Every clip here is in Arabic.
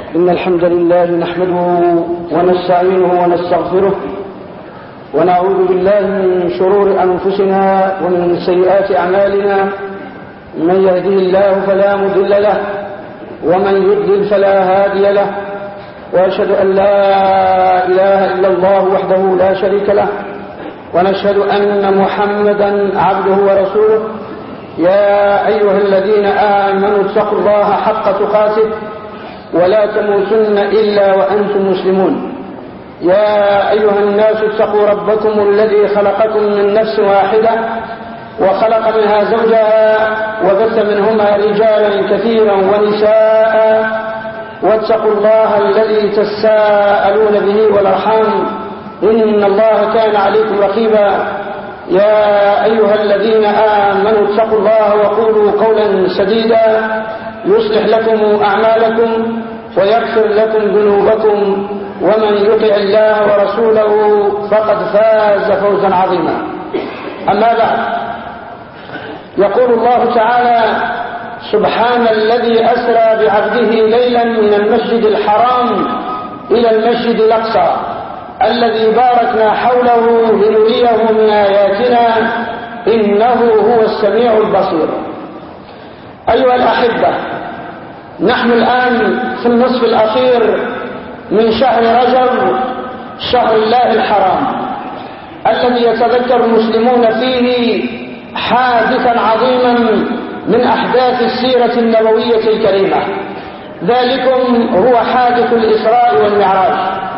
إن الحمد لله نحمده ونستعينه ونستغفره ونعوذ بالله من شرور أنفسنا ومن سيئات أعمالنا. من يهده الله فلا مضل له ومن يضلل فلا هادي له، وأشهد أن لا إله إلا الله وحده لا شريك له، ونشهد أن محمدا عبده ورسوله. يا أيها الذين آمنوا اتقوا الله حق تقاته ولا تموتن إلا وأنتم مسلمون. يا أيها الناس اتقوا ربكم الذي خلقكم من نفس واحدة وخلق منها زوجها وبث منهما رجالا كثيرا ونساء، واتقوا الله الذي تساءلون به والأرحام إن الله كان عليكم رقيبا. يا أيها الذين آمنوا اتقوا الله وقولوا قولا سديدا يصلح لكم أعمالكم ويغفر لكم ذنوبكم، ومن يطع الله ورسوله فقد فاز فوزا عظيما. أما بعد، يقول الله تعالى: سبحان الذي أسرى بعبده ليلا من المسجد الحرام إلى المسجد الأقصى الذي باركنا حوله لنريه من آياتنا إنه هو السميع البصير. أيها الأحبة، نحن الآن في النصف الأخير من شهر رجب، شهر الله الحرام، الذي يتذكر المسلمون فيه حادثا عظيما من أحداث السيرة النبوية الكريمة. ذلكم هو حادث الإسراء والمعراج.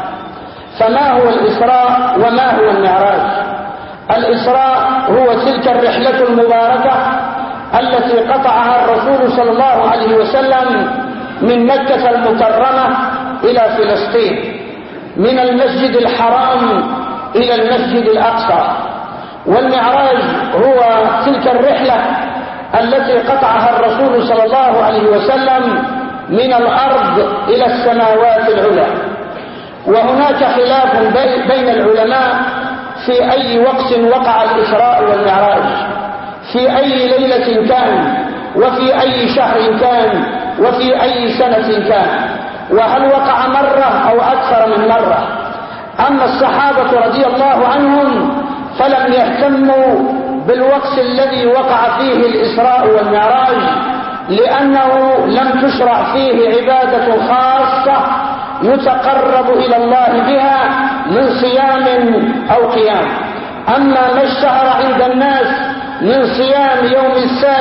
فما هو الإسراء وما هو المعراج؟ الإسراء هو تلك الرحلة المباركة التي قطعها الرسول صلى الله عليه وسلم من مكة المكرمة إلى فلسطين، من المسجد الحرام إلى المسجد الأقصى. والمعراج هو تلك الرحلة التي قطعها الرسول صلى الله عليه وسلم من الأرض إلى السماوات العلى. وهناك خلاف بين العلماء في أي وقت وقع الإسراء والمعراج، في أي ليلة كان، وفي أي شهر كان، وفي أي سنة كان، وهل وقع مرة أو أكثر من مرة. أما الصحابة رضي الله عنهم فلم يهتموا بالوقت الذي وقع فيه الإسراء والمعراج، لأنه لم تشرع فيه عبادة خاصة يتقرب إلى الله بها من صيام أو قيام. أما ما اشتهر عند الناس من صيام يوم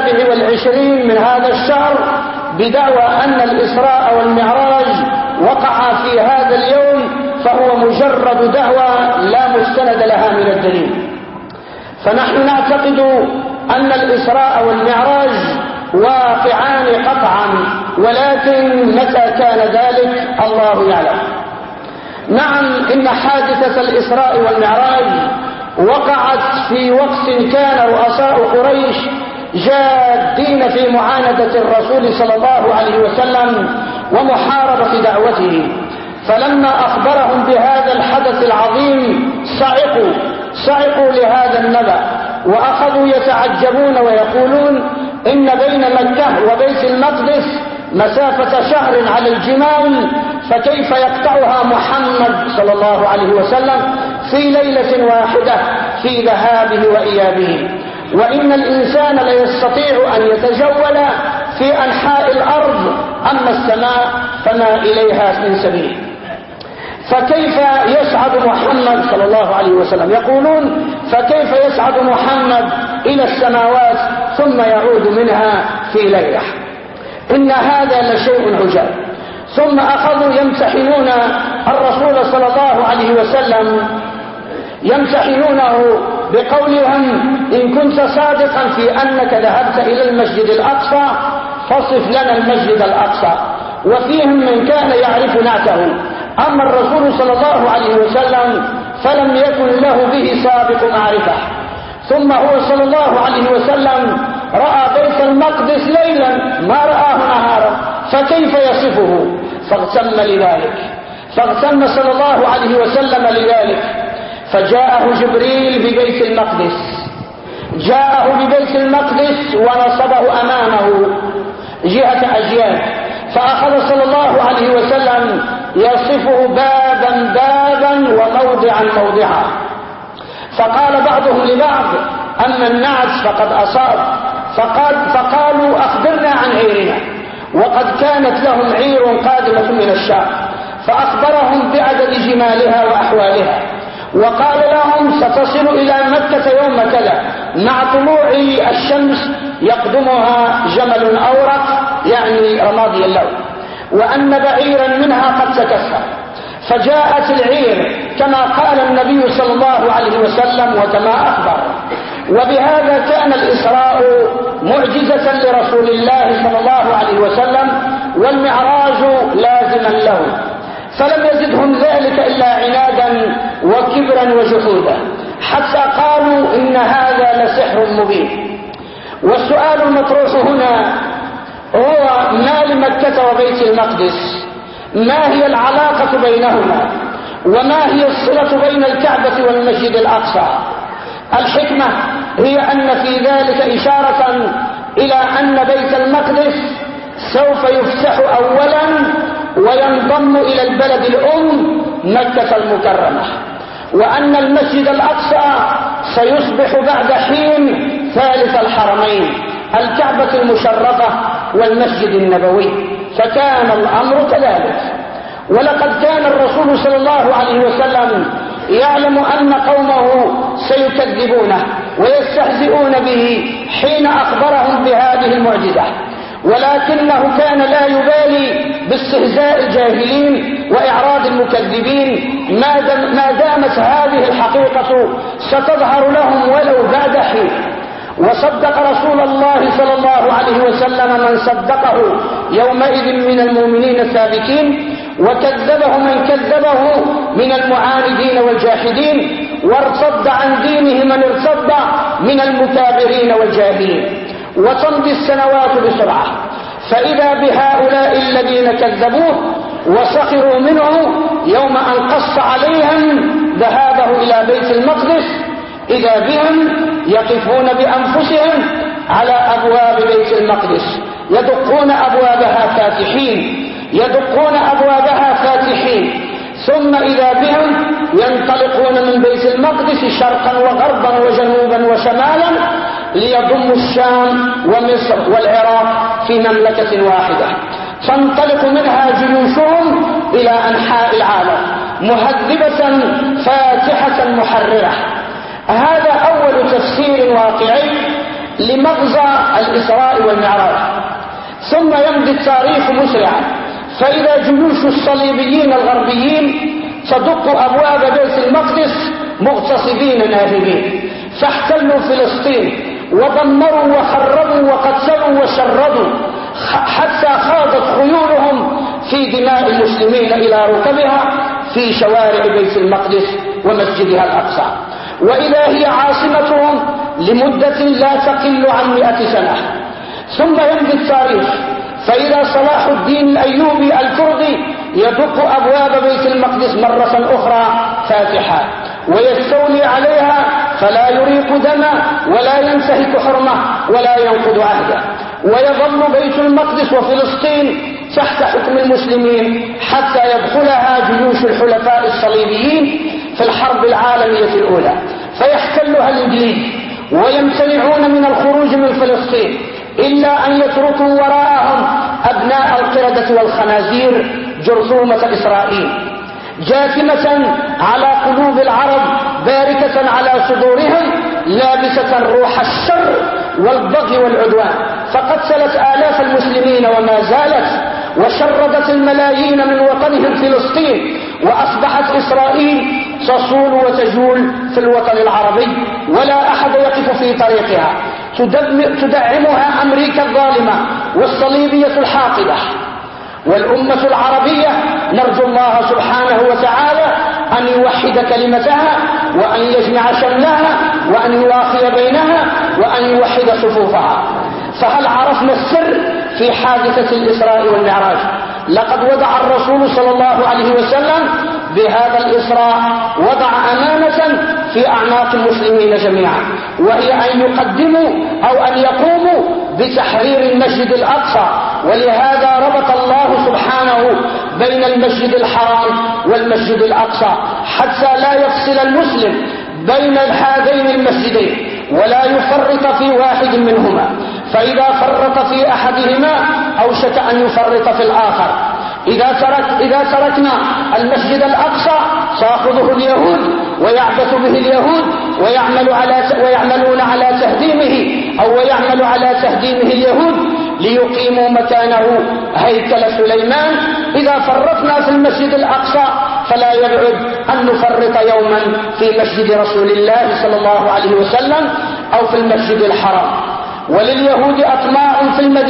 27 من هذا الشهر بدعوى أن الإسراء والمعراج وقع في هذا اليوم، فهو مجرد دعوى لا مستند لها من الدليل. فنحن نعتقد أن الإسراء والمعراج واقعان قطعا، ولكن متى كان ذلك الله يعلم. نعم، إن حادثة الإسراء والمعراج وقعت في وقت كان رؤساء قريش جادين في معاندة الرسول صلى الله عليه وسلم ومحاربة دعوته. فلما أخبرهم بهذا الحدث العظيم صعقوا لهذا النبأ، وأخذوا يتعجبون ويقولون: إن بين مكة وبيت المقدس مسافة شهر على الجمال، فكيف يقطعها محمد صلى الله عليه وسلم في ليلة واحدة في ذهابه وإيابه؟ وإن الإنسان ليستطيع أن يتجول في أنحاء الأرض، أما السماء فما إليها من سبيل. فكيف يصعد محمد صلى الله عليه وسلم؟ يقولون: فكيف يصعد محمد إلى السماوات ثم يعود منها في ليلة؟ إن هذا لشيء عجاب. ثم أخذوا يمتحنون الرسول صلى الله عليه وسلم، يمتحنونه بقولهم: إن كنت صادقا في أنك ذهبت إلى المسجد الأقصى فصف لنا المسجد الأقصى. وفيهم من كان يعرف نعته، أما الرسول صلى الله عليه وسلم فلم يكن له به سابق معرفة. ثم هو صلى الله عليه وسلم رأى بيت المقدس ليلا ما رآه نهارا، فكيف يصفه؟ فاغتم صلى الله عليه وسلم لذلك، فجاءه جبريل ببيت المقدس، جاءه ببيت المقدس ونصبه أمامه جهة أجيال، فأخذ صلى الله عليه وسلم عن موضعها. فقال بعضهم لبعض: أما النعس فقد أصاب. فقالوا: أخبرنا عن عيرنا. وقد كانت لهم عير قادمة من الشام، فأخبرهم بعدد جمالها وأحوالها، وقال لهم: ستصل إلى مكة يوم كذا، مع طلوع الشمس يقدمها جمل أورق يعني رمادي اللون، وأن بعيرا منها قد تكسر. فجاءت العير كما قال النبي صلى الله عليه وسلم وكما أخبر. وبهذا كان الإسراء معجزة لرسول الله صلى الله عليه وسلم، والمعراج لازما له، فلم يزدهم ذلك إلا عنادا وكبرا وجحودا، حتى قالوا: إن هذا لسحر مبين. والسؤال المطروح هنا هو: ما لمكة وبيت المقدس؟ ما هي العلاقة بينهما؟ وما هي الصلة بين الكعبة والمسجد الأقصى؟ الحكمة هي أن في ذلك إشارة إلى أن بيت المقدس سوف يفتح أولا وينضم إلى البلد الأم مكة المكرمة، وأن المسجد الأقصى سيصبح بعد حين ثالث الحرمين، الكعبة المشرفة والمسجد النبوي. فكان الأمر كذلك. ولقد كان الرسول صلى الله عليه وسلم يعلم أن قومه سيكذبونه ويستهزئون به حين أخبرهم بهذه المعجزة، ولكنه كان لا يبالي باستهزاء الجاهلين وإعراض المكذبين ما دامت هذه الحقيقة ستظهر لهم ولو بعد حين. وصدق رسول الله صلى الله عليه وسلم من صدقه يومئذ من المؤمنين الثابتين، وكذبه من كذبه من المعاندين والجاحدين، وارتد عن دينه من ارتد من المكابرين والجاهلين. وتمضي السنوات بسرعة، فإذا بهؤلاء الذين كذبوه وسخروا منه يوم أن قص عليهم ذهابه إلى بيت المقدس، إذا بهم يقفون بأنفسهم على أبواب بيت المقدس، يدقون أبوابها فاتحين، ثم إذا بهم ينطلقون من بيت المقدس شرقا وغربا وجنوبا وشمالا ليضموا الشام ومصر والعراق في مملكة واحدة، تنطلق منها جيوشهم إلى أنحاء العالم مهذبة فاتحة محررة. هذا أول تفسير واقعي لمغزى الإسراء والمعراج. ثم يمضي التاريخ مسرعا، فإذا جيوش الصليبيين الغربيين تدق أبواب بيت المقدس مغتصبين ناهبين، فاحتلوا فلسطين ودمروا وخربوا وقتلوا وشردوا، حتى خاضت خيولهم في دماء المسلمين إلى ركبها في شوارع بيت المقدس ومسجدها الأقصى، وإذا هي عاصمتهم لمدة لا تقل عن 100 سنة. ثم يمضي التاريخ، فإذا صلاح الدين الأيوبي الكردي يدق أبواب بيت المقدس مرة أخرى فاتحة، ويستولي عليها فلا يريق دما ولا ينتهك حرمه ولا ينقض عهده، ويظل بيت المقدس وفلسطين تحت حكم المسلمين حتى يدخلها جيوش الحلفاء الصليبيين في الحرب العالمية الأولى، فيحتلها الإنجليز ويمتنعون من الخروج من فلسطين إلا أن يتركوا وراءهم أبناء القردة والخنازير جرثومة إسرائيل جاثمة على قلوب العرب، باركة على صدورهم، لابسة روح الشر والبغي والعدوان، فقتلت آلاف المسلمين وما زالت، وشردت الملايين من وطنهم فلسطين، وأصبحت إسرائيل تصول وتجول في الوطن العربي ولا أحد يقف في طريقها، تدعمها أمريكا الظالمة والصليبية الحاقدة. والأمة العربية نرجو الله سبحانه وتعالى أن يوحد كلمتها وأن يجمع شملها وأن يواخي بينها وأن يوحد صفوفها. فهل عرفنا السر في حادثة الإسراء والمعراج؟ لقد وضع الرسول صلى الله عليه وسلم بهذا الإسراء وضع أمانة في أعناق المسلمين جميعا، وهي أن يقدموا أو أن يقوموا بتحرير المسجد الأقصى. ولهذا ربط الله سبحانه بين المسجد الحرام والمسجد الأقصى، حتى لا يفصل المسلم بين هذين المسجدين ولا يفرط في واحد منهما، فإذا فرط في أحدهما أوشك أن يفرط في الآخر. إذا تركنا المسجد الأقصى تأخذه اليهود ويعبث به اليهود ويعملون على تهديمه، أو ويعمل على تهديمه اليهود ليقيموا مكانه هيكل سليمان. إذا فرطنا في المسجد الأقصى فلا يبعد أن نفرط يوما في مسجد رسول الله صلى الله عليه وسلم أو في المسجد الحرام. ولليهود أطماع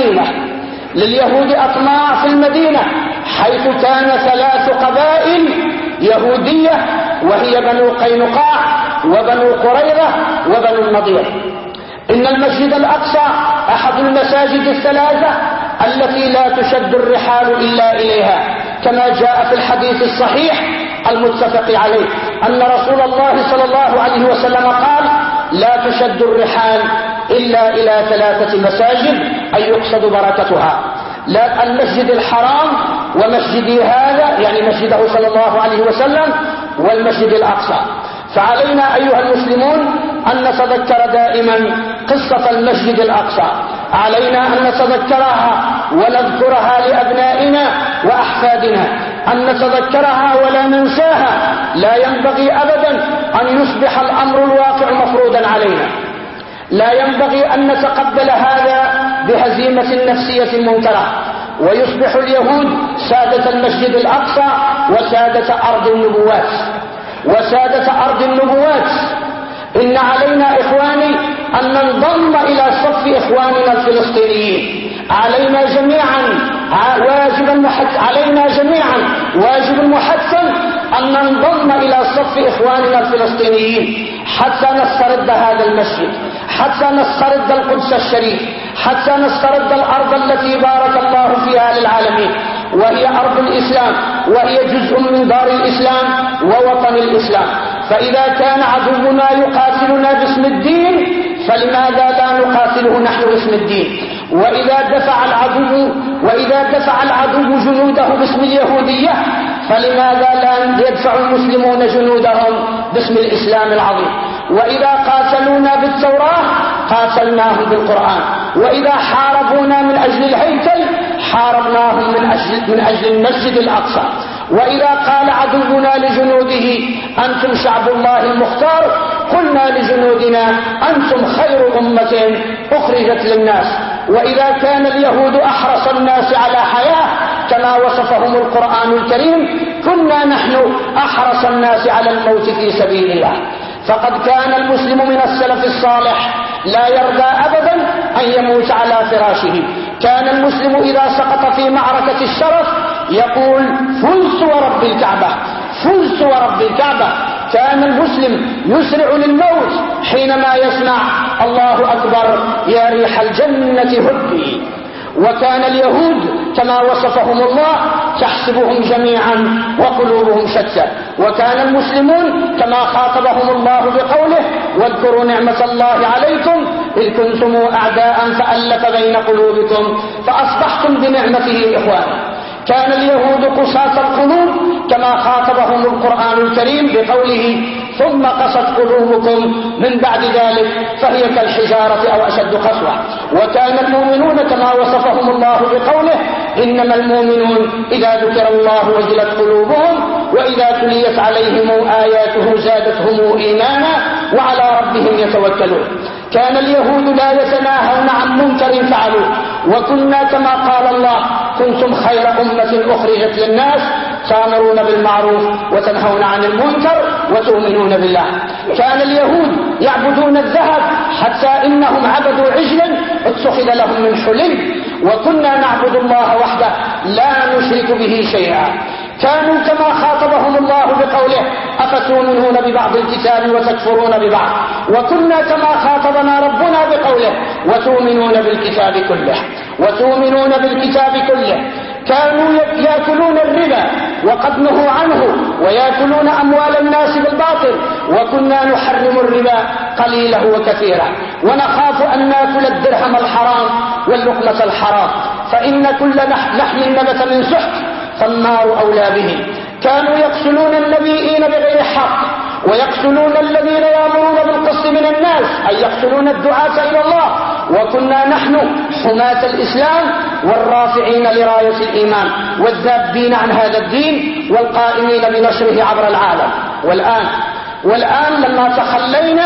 في المدينة حيث كان 3 قبائل يهودية، وهي بنو قينقاع وبنو قريظة وبنو النضير. إن المسجد الأقصى أحد المساجد 3 التي لا تشد الرحال إلا إليها، كما جاء في الحديث الصحيح المتفق عليه أن رسول الله صلى الله عليه وسلم قال: لا تشد الرحال إلا إلى 3 مساجد، أي يقصد بركتها: لا المسجد الحرام ومسجدي هذا، يعني مسجده صلى الله عليه وسلم، والمسجد الأقصى. فعلينا أيها المسلمون أن نتذكر دائما قصة المسجد الأقصى، علينا أن نتذكرها ونذكرها لأبنائنا وأحفادنا، أن نتذكرها ولا ننساها. لا ينبغي أبدا أن يصبح الأمر الواقع مفروضا علينا، لا ينبغي أن نتقبل هذا بهزيمة نفسية منكرة، ويصبح اليهود سادة المسجد الأقصى وسادة أرض النبوات. إن علينا إخواني أن ننضم إلى صف إخواننا الفلسطينيين. علينا جميعا واجب محتم أن ننضم إلى صف إخواننا الفلسطينيين حتى نسترد هذا المسجد، حتى نسترد القدس الشريف، حتى نسترد الأرض التي بارك الله فيها للعالمين، وهي أرض الإسلام، وهي جزء من دار الإسلام ووطن الإسلام. فإذا كان عدونا يقاتلنا باسم الدين فلماذا لا نقاتله نحن باسم الدين؟ وإذا دفع العدو جنوده باسم اليهودية فلماذا لا يدفع المسلمون جنودهم باسم الإسلام العظيم؟ وإذا قاتلونا بالتوراة قاتلناهم بالقرآن، وإذا حاربونا من أجل الهيكل حاربناهم من أجل المسجد الأقصى. وإذا قال عدونا لجنوده أنتم شعب الله المختار قلنا لجنودنا أنتم خير أمة أخرجت للناس. وإذا كان اليهود أحرص الناس على حياة كما وصفهم القرآن الكريم كنا نحن أحرص الناس على الموت في سبيل الله. فقد كان المسلم من السلف الصالح لا يرضى أبدا أن يموت على فراشه. كان المسلم إذا سقط في معركة الشرف يقول فزت ورب الكعبة، فزت ورب الكعبة. كان المسلم يسرع للموت حينما يسمع الله أكبر يا ريح الجنة هبي. وكان اليهود كما وصفهم الله تحسبهم جميعا وقلوبهم شتى. وكان المسلمون كما خاطبهم الله بقوله واذكروا نعمة الله عليكم إذ كنتم أعداء فألف بين قلوبكم فأصبحتم بنعمته إخوانا. كان اليهود قساة القلوب كما خاطبهم القرآن الكريم بقوله ثم قست قلوبكم من بعد ذلك فهي كالحجارة أو أشد قسوة. وكان المؤمنون كما وصفهم الله بقوله إنما المؤمنون إذا ذكر الله وجلت قلوبهم وإذا تليت عليهم آياته زادتهم إيمانا وعلى ربهم يتوكلون. كان اليهود لا يتناهون عن منكر فعلوه، وكنا كما قال الله كنتم خير أمة أخرجت للناس تأمرون بالمعروف وتنهون عن المنكر وتؤمنون بالله. كان اليهود يعبدون الذهب حتى إنهم عبدوا عجلا اتخذ لهم من حلي، وكنا نعبد الله وحده لا نشرك به شيئا. كانوا كما خاطبهم الله بقوله أفتؤمنون ببعض الكتاب وتكفرون ببعض، وكنا كما خاطبنا ربنا بقوله وتؤمنون بالكتاب كله، وتؤمنون بالكتاب كله. كانوا يأكلون الربا وقد نهوا عنه ويأكلون أموال الناس بالباطل، وكنا نحرم الربا قليله وكثيرا، ونخاف أن نأكل الدرهم الحرام واللقمة الحرام، فإن كل لحم نبت من سحت فالنار أولى به. كانوا يقتلون النبيين بغير حق، ويقتلون الذين يأمرون بالقسط من الناس، أي يقتلون الدعاة إلى الله. وكنا نحن حماة الإسلام والرافعين لراية الإيمان والذابين عن هذا الدين والقائمين بنشره عبر العالم. والآن لما تخلينا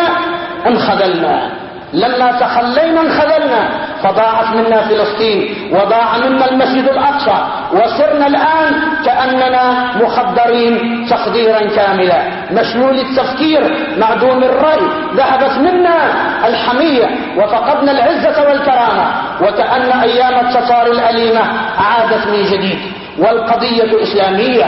انخذلنا، فضاعت منا فلسطين وضاع منا المسجد الأقصى، وصرنا الآن كأننا مخدرين تخديرا كاملا، مشلول التفكير، معدوم الرأي، ذهبت منا الحمية وفقدنا العزة والكرامة، وكأن أيام التتار الأليمة عادت من جديد. والقضية إسلامية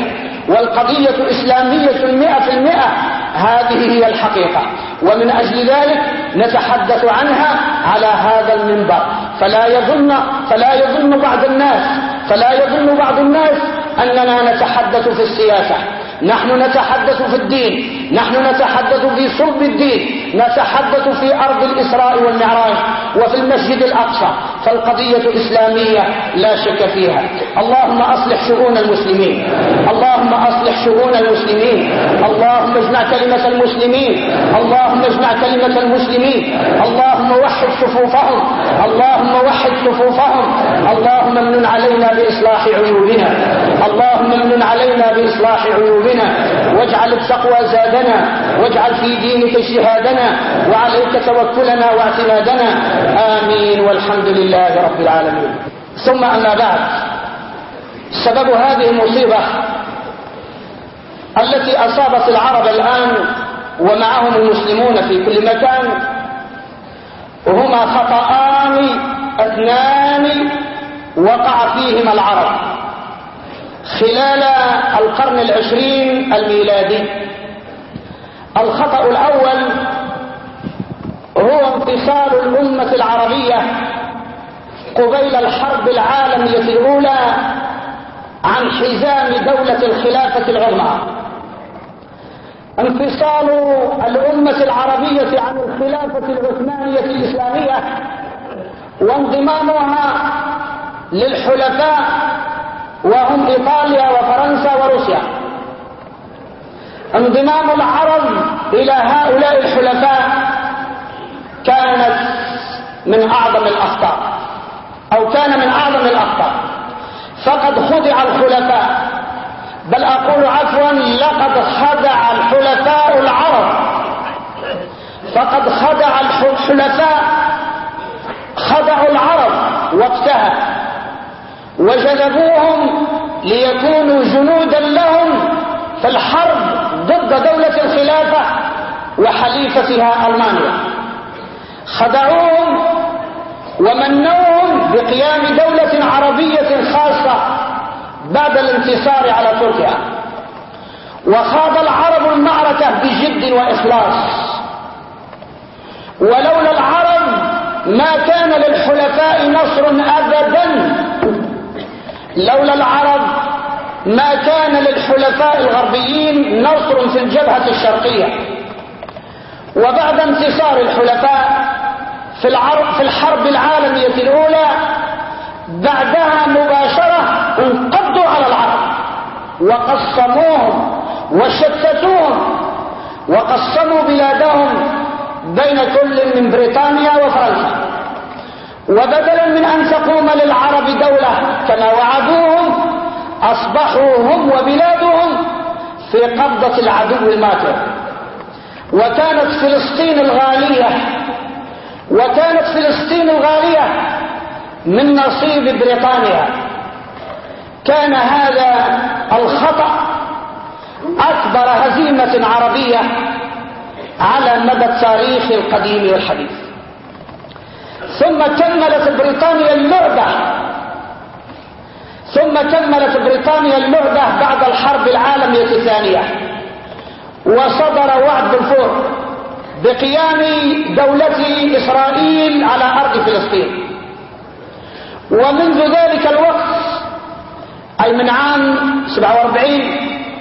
100%. هذه هي الحقيقة، ومن أجل ذلك نتحدث عنها على هذا المنبر. فلا يظن بعض الناس أننا نتحدث في السياسة. نحن نتحدث في الدين، نحن نتحدث في صلب الدين، نتحدث في أرض الإسراء والمعراج وفي المسجد الأقصى، فالقضية إسلامية لا شك فيها. اللهم أصلح شؤون المسلمين، اللهم أصلح شؤون المسلمين، اللهم اجمع كلمة المسلمين، اللهم اجمع كلمة المسلمين، اللهم وحد صفوفهم، اللهم وحد صفوفهم، اللهم امن علينا بإصلاح عيوبنا، اللهم امن علينا بإصلاح عيوبنا، واجعل التقوى زادنا، واجعل في دينك اجتهادنا، وعليك توكلنا واعتمادنا. آمين، والحمد لله رب العالمين. ثم أما بعد، سبب هذه المصيبة التي أصابت العرب الآن ومعهم المسلمون في كل مكان هما خطأان اثنان وقع فيهما العرب خلال القرن 20 الميلادي. الخطأ الأول هو انفصال الأمة العربية قبيل الحرب العالمية الأولى عن حزام دولة الخلافة العظمى. انفصال الأمة العربية عن الخلافة العثمانية الإسلامية وانضمامها للحلفاء وهم إيطاليا وفرنسا وروسيا. انضمام العرب إلى هؤلاء الحلفاء كانت من أعظم الأخطاء، أو كان من أعظم الأخطاء، فقد خدع الخلفاء، بل أقول عفوا لقد خدع الحلفاء العرب، فقد خدع الحلفاء، خدعوا العرب وقتها وجذبوهم ليكونوا جنودا لهم في الحرب ضد دولة الخلافة وحليفتها ألمانيا. خدعوهم ومنوهم بقيام دولة عربية خاصة بعد الانتصار على تركيا، وخاض العرب المعركة بجد وإخلاص. ولولا العرب ما كان للحلفاء نصر أبدا، لولا العرب ما كان للحلفاء الغربيين نصر في الجبهة الشرقية. وبعد انتصار الحلفاء في الحرب العالمية الأولى بعدها مباشرة انقضوا على العرب وقسموهم وشتتوهم وقسموا بلادهم بين كل من بريطانيا وفرنسا. وبدلا من أن تقوم للعرب دولة كما وعدوهم، أصبحوا هم وبلادهم في قبضة العدو الماكر. وكانت فلسطين الغالية من نصيب بريطانيا. كان هذا الخطأ أكبر هزيمة عربية على مدى التاريخ القديم والحديث. ثم كملت بريطانيا اللعبة بعد الحرب العالمية الثانية، وصدر وعد بلفور بقيام دولة إسرائيل على أرض فلسطين. ومنذ ذلك الوقت، أي من عام 47،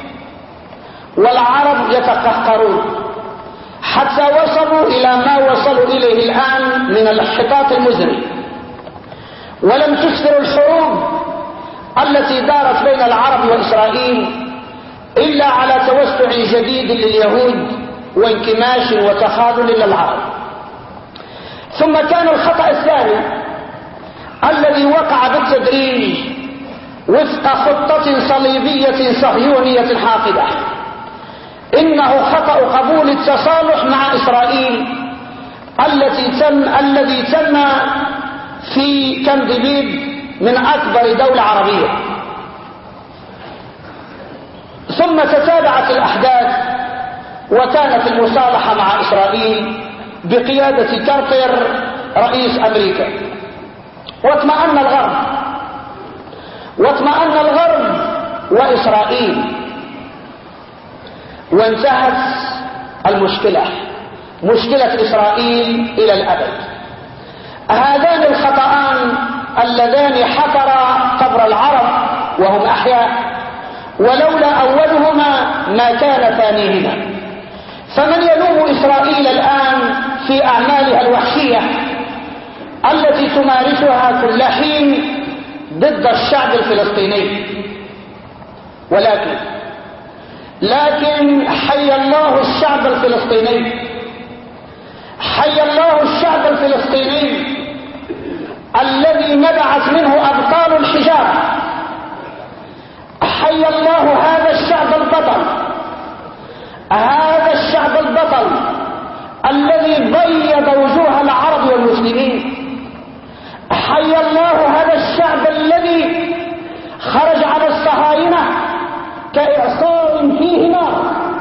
والعرب يتقهقرون حتى وصلوا إلى ما وصلوا إليه الآن من الانحطاط المزري. ولم تكثر الحروب التي دارت بين العرب وإسرائيل إلا على توسع جديد لليهود وانكماش وتخاذل للعرب. ثم كان الخطأ الثاني الذي وقع بالتدريج وفق خطة صليبية صهيونية حاقدة، إنه خطأ قبول التصالح مع إسرائيل الذي تم في كامب ديفيد من أكبر دولة عربية. ثم تتابعت الأحداث وكانت المصالحة مع إسرائيل بقيادة كارتر رئيس أمريكا، واطمأن الغرب وإسرائيل، وانتهت مشكلة إسرائيل إلى الأبد. هذان الخطأان اللذان حفرا قبر العرب وهم أحياء، ولولا أولهما ما كان ثانيهما. فمن يلوم إسرائيل الآن في أعمالها الوحشية التي تمارسها كل حين ضد الشعب الفلسطيني؟ لكن حي الله الشعب الفلسطيني، حي الله الشعب الفلسطيني الذي نبعث منه أبطال الحجاب. حي الله هذا الشعب البطل، هذا الشعب البطل الذي بيض وجوه العرب والمسلمين. حي الله هذا الشعب الذي خرج على الصهاينة كإعصار فيه نار،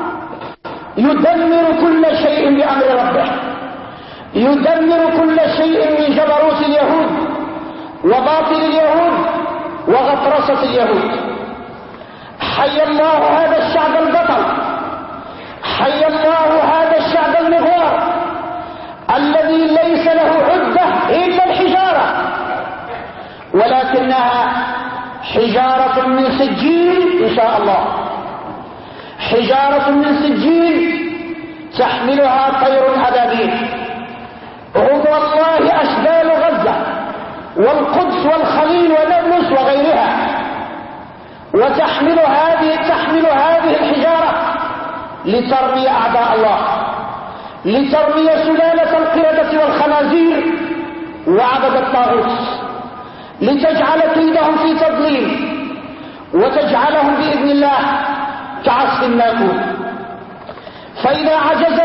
يدمر كل شيء بأمر ربه، يدمر كل شيء من جبروت اليهود وباطل اليهود وغطرسة اليهود. حي الله هذا الشعب البطل، حي الله هذا الشعب المغوار الذي ليس له عدة إلا الحجارة، ولكنها حجارة من سجيل إن شاء الله، حجارة من سجيل تحملها طير أبابيل. غدو الله أشبال غزة والقدس والخليل ونابلس وغيرها، وتحمل هذه الحجارة لترمي أعداء الله، لترمي سلالة القردة والخنازير وعبد الطاغوت، لتجعل كيدهم في تضليل وتجعلهم بإذن الله كعصف الماكول. فإذا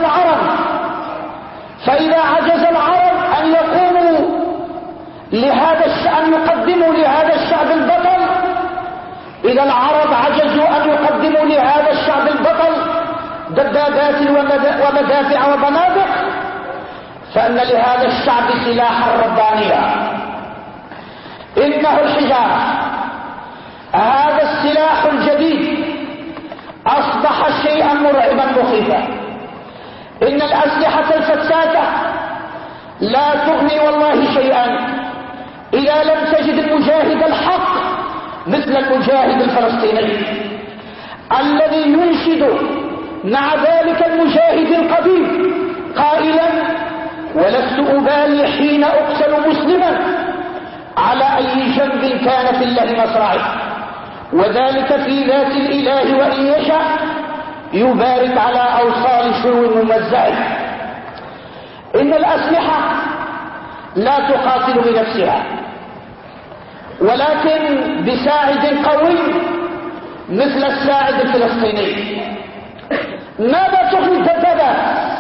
عجز العرب أن يقوموا أن يقدموا لهذا الشعب البطل، إذا العرب عجزوا أن يقدموا لهذا الشعب البطل دبابات ومدافع وبنادق، فإن لهذا الشعب سلاحا ربانيا، إنه الحجارة. هذا السلاح الجديد أصبح شيئا مرعبا مخيفا. إن الأسلحة الفتاكة لا تغني والله شيئا إذا لم تجد المجاهد الحق مثل المجاهد الفلسطيني الذي ينشد مع ذلك المجاهد القديم قائلا: ولست أبالي حين أقتل مسلما على أي جنب كان في الله مصرعي، وذلك في ذات الإله وإن يشاء يبارك على أوصال شو ممزعه. إن الأسلحة لا تقاتل بنفسها، ولكن بساعد قوي مثل الساعد الفلسطيني. ماذا تغني الدبابات؟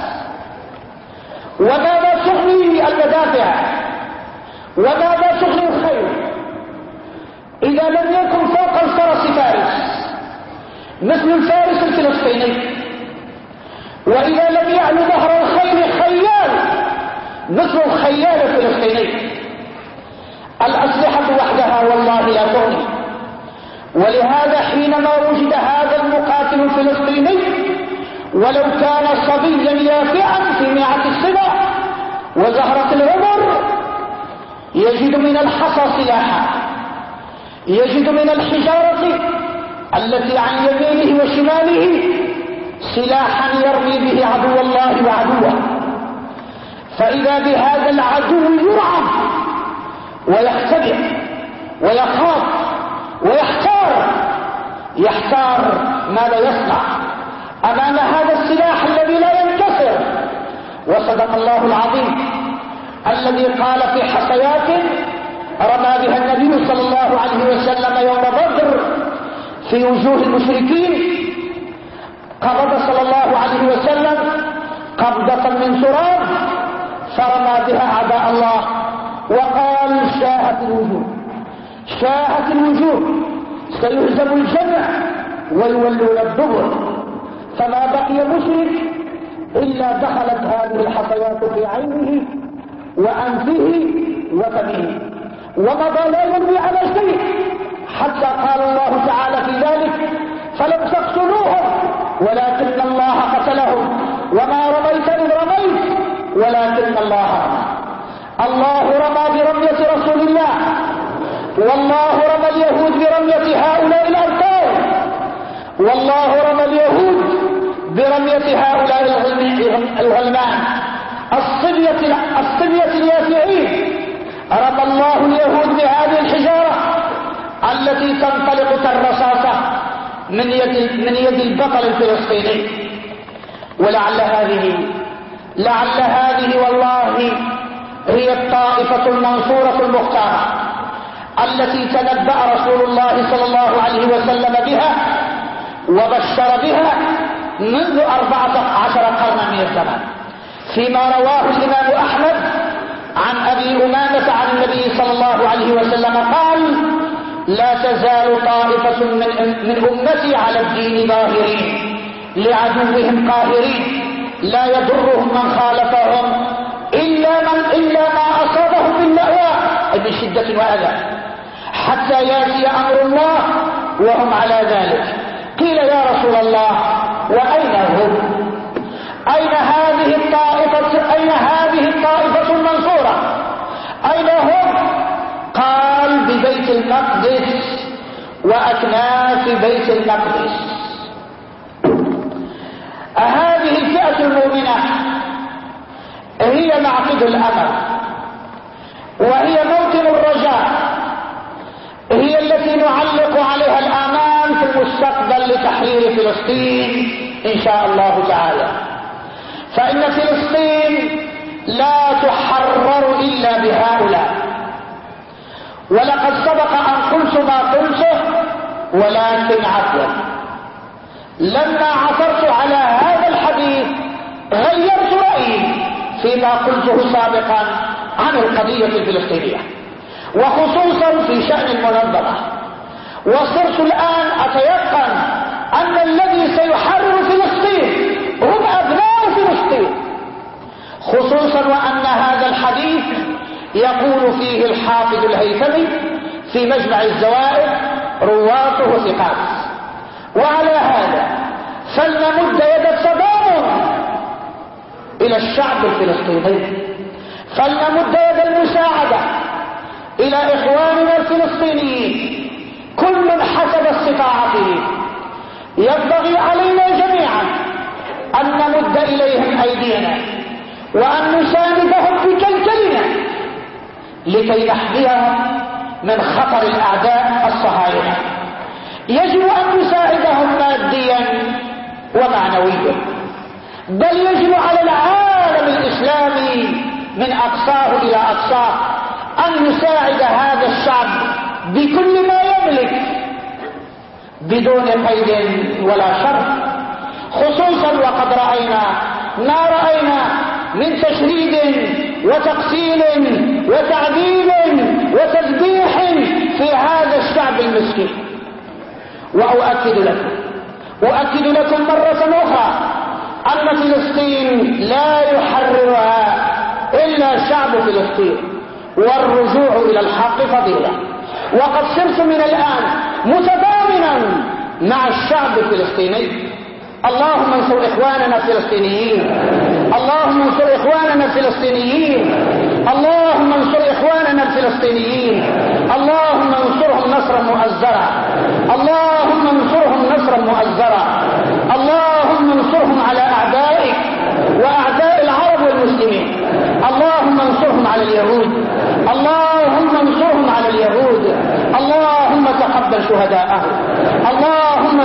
وماذا تغني المدافع؟ وماذا تغني الخيل إذا لم يكن فوق الفرس فارس مثل الفارس الفلسطيني، وإذا لم يعلو ظهر الخيل خيال مثل الخيال الفلسطيني؟ الأسلحة وحدها والله لا تغني. ولهذا حينما وجد هذا المقاتل الفلسطيني ولو كان صبيا يافعا في مئة السنة وزهرة العمر يجد من الحصى سلاحا، يجد من الحجارة التي عن يمينه وشماله سلاحا يرمي به عدو الله وعدوه. فإذا بهذا العدو يرعب ويختبئ ويخاف ويحتار، يحتار ماذا يصنع أمام هذا السلاح الذي لا ينكسر. وصدق الله العظيم الذي قال في حصيات رمى بها النبي صلى الله عليه وسلم يوم بدر في وجوه المشركين، قبض صلى الله عليه وسلم قبضة من تراب فرمى بها أعداء الله وقال شاهت الوجوه شاهت الوجوه، سيهزم الجمع ويولون الدبر، فما بقي مشرك إلا دخلت هذه الحصيات في عينه وأنفه وفمه، ومضى لا ينوي على شيء حتى قال الله تعالى في ذلك فلم تقتلوهم ولكن الله قتلهم وما رميت إذ رميت ولكن الله رمى. الله رمى برمية رسول الله، والله رمى اليهود برمية هؤلاء الأبطال، والله رمى اليهود برمية هؤلاء الغلمان الصبية اليافعين. رمى الله اليهود بهذه الحجارة التي تنطلق كالرصاصة من يد البطل الفلسطيني. ولعل هذه والله هي الطائفة المنصورة المختارة التي تنبأ رسول الله صلى الله عليه وسلم بها وبشر بها منذ 14 قرنا من الزمان، فيما رواه الإمام أحمد عن أبي أمامة عن النبي صلى الله عليه وسلم قال لا تزال طائفة من أمتي على الدين ظاهرين لعدوهم قاهرين لا يضرهم من خالفهم إلا ما أصابهم باللأواء من شدة وأذى حتى يأتي أمر الله وهم على ذلك. قيل يا رسول الله وأين هم؟ أين هذه الطائفة المنصورة؟ أين هم؟ قال ببيت المقدس وأكناف بيت المقدس. هذه الفئة المؤمنة هي معقد الأمل وهي موطن الرجاء، هي التي نعلق عليها الآمال في المستقبل لتحرير فلسطين إن شاء الله تعالى. فإن فلسطين لا تحرر إلا بهؤلاء، ولقد سبق أن قلت ما قلته ولكن عفوا لما عثرت على هذا الحديث غيرت رأيي فيما قلته سابقا عن القضية الفلسطينية وخصوصا في شأن المنظمة، وصرت الآن أتيقن أن الذي سيحرر فلسطين هم أبناء فلسطين، خصوصا وأن هذا الحديث يقول فيه الحافظ الهيثمي في مجمع الزوائد رواته ثقات. وعلى هذا فلنمد يد التضامن إلى الشعب الفلسطيني، فلنمد يد المساعدة إلى إخواننا الفلسطينيين كل حسب استطاعته. ينبغي علينا جميعا أن نمد إليهم أيدينا وأن نساندهم بكلكلنا لكي نحميهم من خطر الأعداء الصهاينة. يجب أن نساعدهم ماديا ومعنويا، بل يجب على العالم الإسلامي من أقصاه إلى أقصاه أن يساعد هذا الشعب بكل ما يملك بدون قيد ولا شرط، خصوصا وقد رأينا ما رأينا من تشريد وتقسيم وتعذيب وتذبيح في هذا الشعب المسكين. وأؤكد لكم مرة أخرى أن فلسطين لا يحررها إلا شعب فلسطين، والرجوع إلى الحق فضيلة. وقد صرت من الآن متضامنا مع الشعب الفلسطيني. اللهم انصر إخواننا الفلسطينيين، اللهم انصر إخواننا الفلسطينيين، اللهم انصر إخواننا الفلسطينيين، اللهم انصرهم نصرا مؤزرا، اللهم انصرهم نصرا مؤزرا، اللهم انصرهم على أعدائك وأعداء العرب والمسلمين، اللهم انصرهم على اليهود، اللهم انصرهم على اليهود، اللهم تقبل شهداءهم، اللهم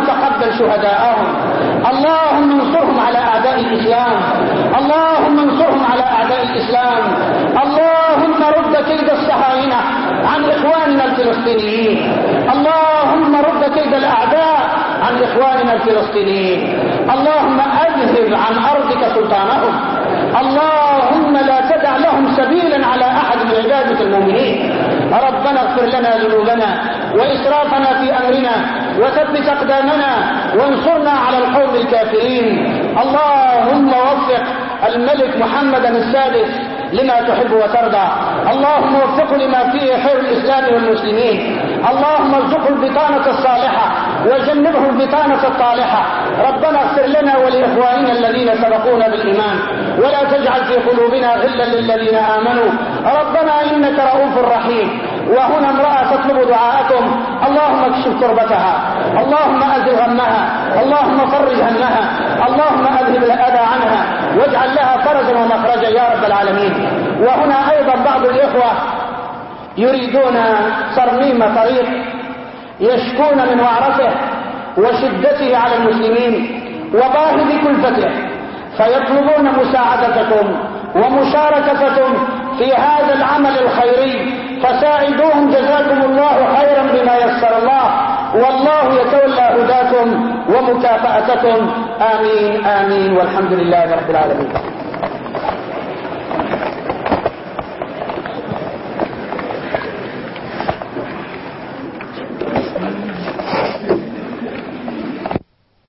شهداءهم. اللهم انصرهم على أعداء الإسلام، اللهم انصرهم على أعداء الإسلام. اللهم رد كيد الصهاينة عن إخواننا الفلسطينيين، اللهم رد كيد الأعداء عن إخواننا الفلسطينيين. اللهم أذهب عن أرضك سلطانهم، اللهم لا تدع لهم سبيلا على أحد من عبادك المؤمنين. ربنا اغفر لنا ذنوبنا وإسرافنا في أمرنا وثبت أقدامنا وانصرنا على القوم الكافرين. اللهم وفق الملك محمد السادس لما تحب وترضى، اللهم وفقه لما فيه خير الإسلام والمسلمين. اللهم ارزقه البطانة الصالحة وجنبه البطانة الطالحة. ربنا اغفر لنا ولإخواننا الذين سبقونا بالإيمان ولا تجعل في قلوبنا غلا للذين آمنوا. ربنا إنك رؤوف رحيم. وهنا امرأة تطلب دعاءكم، اللهم اكشف كربتها، اللهم أزل غمها، اللهم فرج همها، اللهم أذهب الأذى عنها واجعل لها فرجا ومخرجا يا رب العالمين. وهنا أيضا بعض الإخوة يريدون ترميم طريق يشكون من وعرته وشدته على المسلمين وباهظ كلفته، فيطلبون مساعدتكم ومشاركتكم في هذا العمل الخيري، فساعدوهم جزاكم الله خيرا بما يسر الله، والله يتولى هداكم ومكافأتكم. آمين آمين والحمد لله رب العالمين.